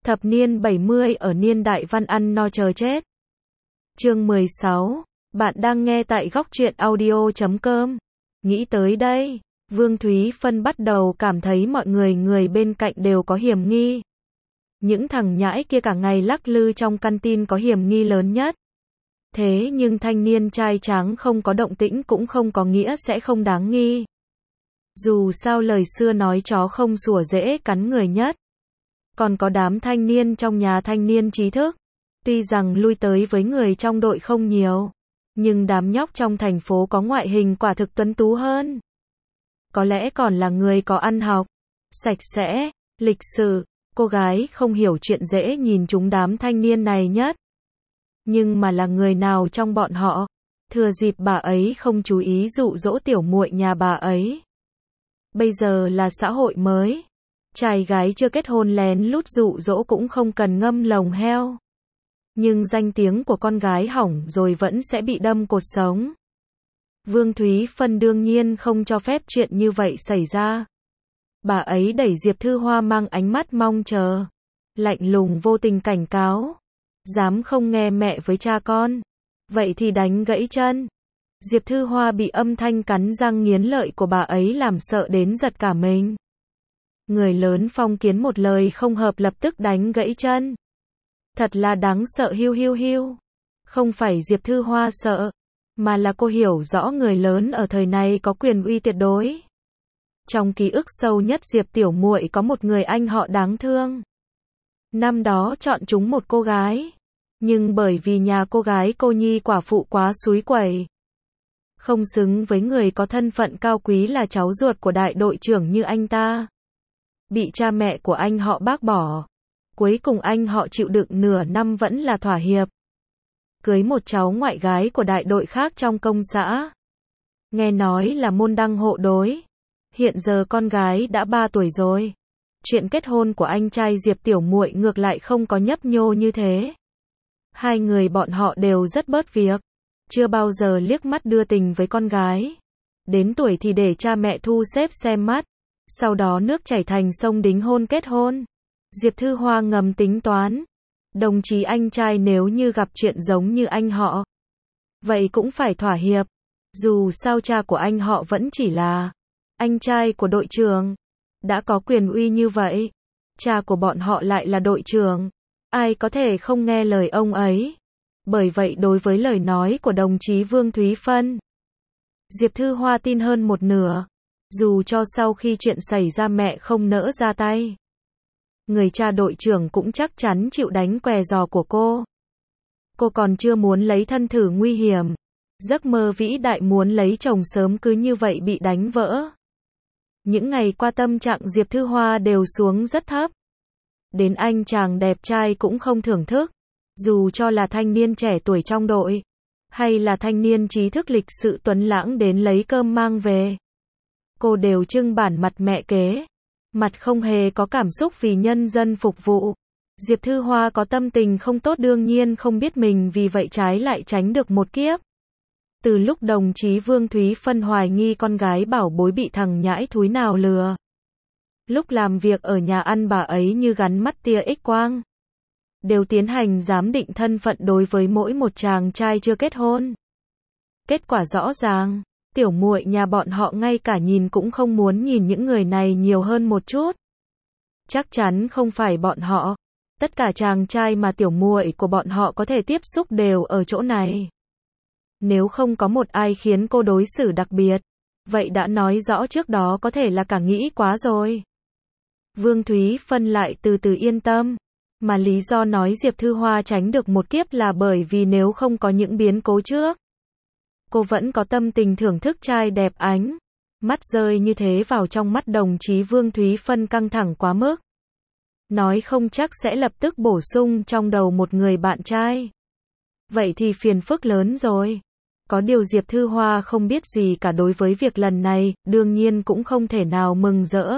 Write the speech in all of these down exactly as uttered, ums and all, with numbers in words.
Thập niên bảy mươi ở niên đại văn ăn no chờ chết. Chương mười sáu. Bạn đang nghe tại góc truyện audio chấm com. Nghĩ tới đây, Vương Thúy Phân bắt đầu cảm thấy mọi người người bên cạnh đều có hiểm nghi. Những thằng nhãi kia cả ngày lắc lư trong căn tin có hiểm nghi lớn nhất. Thế nhưng thanh niên trai tráng không có động tĩnh cũng không có nghĩa sẽ không đáng nghi. Dù sao lời xưa nói chó không sủa dễ cắn người nhất. Còn có đám thanh niên trong nhà thanh niên trí thức. Tuy rằng lui tới với người trong đội không nhiều, nhưng đám nhóc trong thành phố có ngoại hình quả thực tuấn tú hơn. Có lẽ còn là người có ăn học, sạch sẽ, lịch sự, cô gái không hiểu chuyện dễ nhìn chúng đám thanh niên này nhất. Nhưng mà là người nào trong bọn họ, thừa dịp bà ấy không chú ý dụ dỗ tiểu muội nhà bà ấy. Bây giờ là xã hội mới, trai gái chưa kết hôn lén lút dụ dỗ cũng không cần ngâm lồng heo. Nhưng danh tiếng của con gái hỏng rồi vẫn sẽ bị đâm cột sống. Vương Thúy Phân đương nhiên không cho phép chuyện như vậy xảy ra. Bà ấy đẩy Diệp Thư Hoa mang ánh mắt mong chờ, lạnh lùng vô tình cảnh cáo. Dám không nghe mẹ với cha con, vậy thì đánh gãy chân. Diệp Thư Hoa bị âm thanh cắn răng nghiến lợi của bà ấy làm sợ đến giật cả mình. Người lớn phong kiến một lời không hợp lập tức đánh gãy chân. Thật là đáng sợ hiu hiu hiu. Không phải Diệp Thư Hoa sợ, mà là cô hiểu rõ người lớn ở thời này có quyền uy tuyệt đối. Trong ký ức sâu nhất Diệp tiểu muội có một người anh họ đáng thương. Năm đó chọn chúng một cô gái, nhưng bởi vì nhà cô gái cô nhi quả phụ quá xúi quẩy, không xứng với người có thân phận cao quý là cháu ruột của đại đội trưởng như anh ta. Bị cha mẹ của anh họ bác bỏ. Cuối cùng anh họ chịu đựng nửa năm vẫn là thỏa hiệp. Cưới một cháu ngoại gái của đại đội khác trong công xã. Nghe nói là môn đăng hộ đối. Hiện giờ con gái đã ba tuổi rồi. Chuyện kết hôn của anh trai Diệp tiểu muội ngược lại không có nhấp nhô như thế. Hai người bọn họ đều rất bớt việc. Chưa bao giờ liếc mắt đưa tình với con gái. Đến tuổi thì để cha mẹ thu xếp xem mắt. Sau đó nước chảy thành sông đính hôn kết hôn. Diệp Thư Hoa ngầm tính toán. Đồng chí anh trai nếu như gặp chuyện giống như anh họ, vậy cũng phải thỏa hiệp. Dù sao cha của anh họ vẫn chỉ là anh trai của đội trưởng. Đã có quyền uy như vậy. Cha của bọn họ lại là đội trưởng. Ai có thể không nghe lời ông ấy. Bởi vậy đối với lời nói của đồng chí Vương Thúy Phân, Diệp Thư Hoa tin hơn một nửa. Dù cho sau khi chuyện xảy ra mẹ không nỡ ra tay, người cha đội trưởng cũng chắc chắn chịu đánh què giò của cô. Cô còn chưa muốn lấy thân thử nguy hiểm. Giấc mơ vĩ đại muốn lấy chồng sớm cứ như vậy bị đánh vỡ. Những ngày qua tâm trạng Diệp Thư Hoa đều xuống rất thấp. Đến anh chàng đẹp trai cũng không thưởng thức. Dù cho là thanh niên trẻ tuổi trong đội, hay là thanh niên trí thức lịch sự tuấn lãng đến lấy cơm mang về, cô đều trưng bản mặt mẹ kế. Mặt không hề có cảm xúc vì nhân dân phục vụ. Diệp Thư Hoa có tâm tình không tốt đương nhiên không biết mình vì vậy trái lại tránh được một kiếp. Từ lúc đồng chí Vương Thúy Phân hoài nghi con gái bảo bối bị thằng nhãi thúi nào lừa. Lúc làm việc ở nhà ăn bà ấy như gắn mắt tia X quang. Đều tiến hành giám định thân phận đối với mỗi một chàng trai chưa kết hôn. Kết quả rõ ràng. Tiểu muội nhà bọn họ ngay cả nhìn cũng không muốn nhìn những người này nhiều hơn một chút. Chắc chắn không phải bọn họ. Tất cả chàng trai mà tiểu muội của bọn họ có thể tiếp xúc đều ở chỗ này. Nếu không có một ai khiến cô đối xử đặc biệt, vậy đã nói rõ trước đó có thể là cả nghĩ quá rồi. Vương Thúy Phân lại từ từ yên tâm. Mà lý do nói Diệp Thư Hoa tránh được một kiếp là bởi vì nếu không có những biến cố trước, cô vẫn có tâm tình thưởng thức trai đẹp ánh. Mắt rơi như thế vào trong mắt đồng chí Vương Thúy Phân căng thẳng quá mức. Nói không chắc sẽ lập tức bổ sung trong đầu một người bạn trai. Vậy thì phiền phức lớn rồi. Có điều Diệp Thư Hoa không biết gì cả đối với việc lần này, đương nhiên cũng không thể nào mừng rỡ.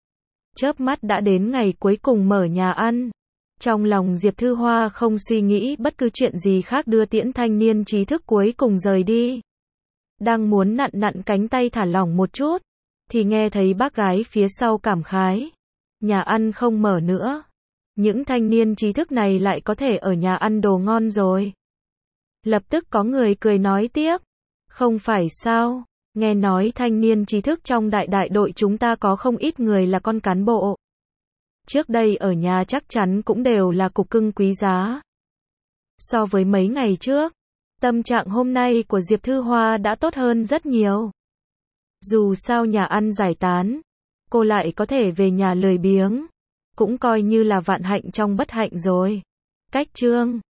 Chớp mắt đã đến ngày cuối cùng mở nhà ăn. Trong lòng Diệp Thư Hoa không suy nghĩ bất cứ chuyện gì khác đưa tiễn thanh niên trí thức cuối cùng rời đi. Đang muốn nặn nặn cánh tay thả lỏng một chút, thì nghe thấy bác gái phía sau cảm khái. Nhà ăn không mở nữa. Những thanh niên trí thức này lại có thể ở nhà ăn đồ ngon rồi. Lập tức có người cười nói tiếp. Không phải sao, nghe nói thanh niên trí thức trong đại đại đội chúng ta có không ít người là con cán bộ. Trước đây ở nhà chắc chắn cũng đều là cục cưng quý giá. So với mấy ngày trước, tâm trạng hôm nay của Diệp Thư Hoa đã tốt hơn rất nhiều. Dù sao nhà ăn giải tán, cô lại có thể về nhà lười biếng. Cũng coi như là vạn hạnh trong bất hạnh rồi. Cách chương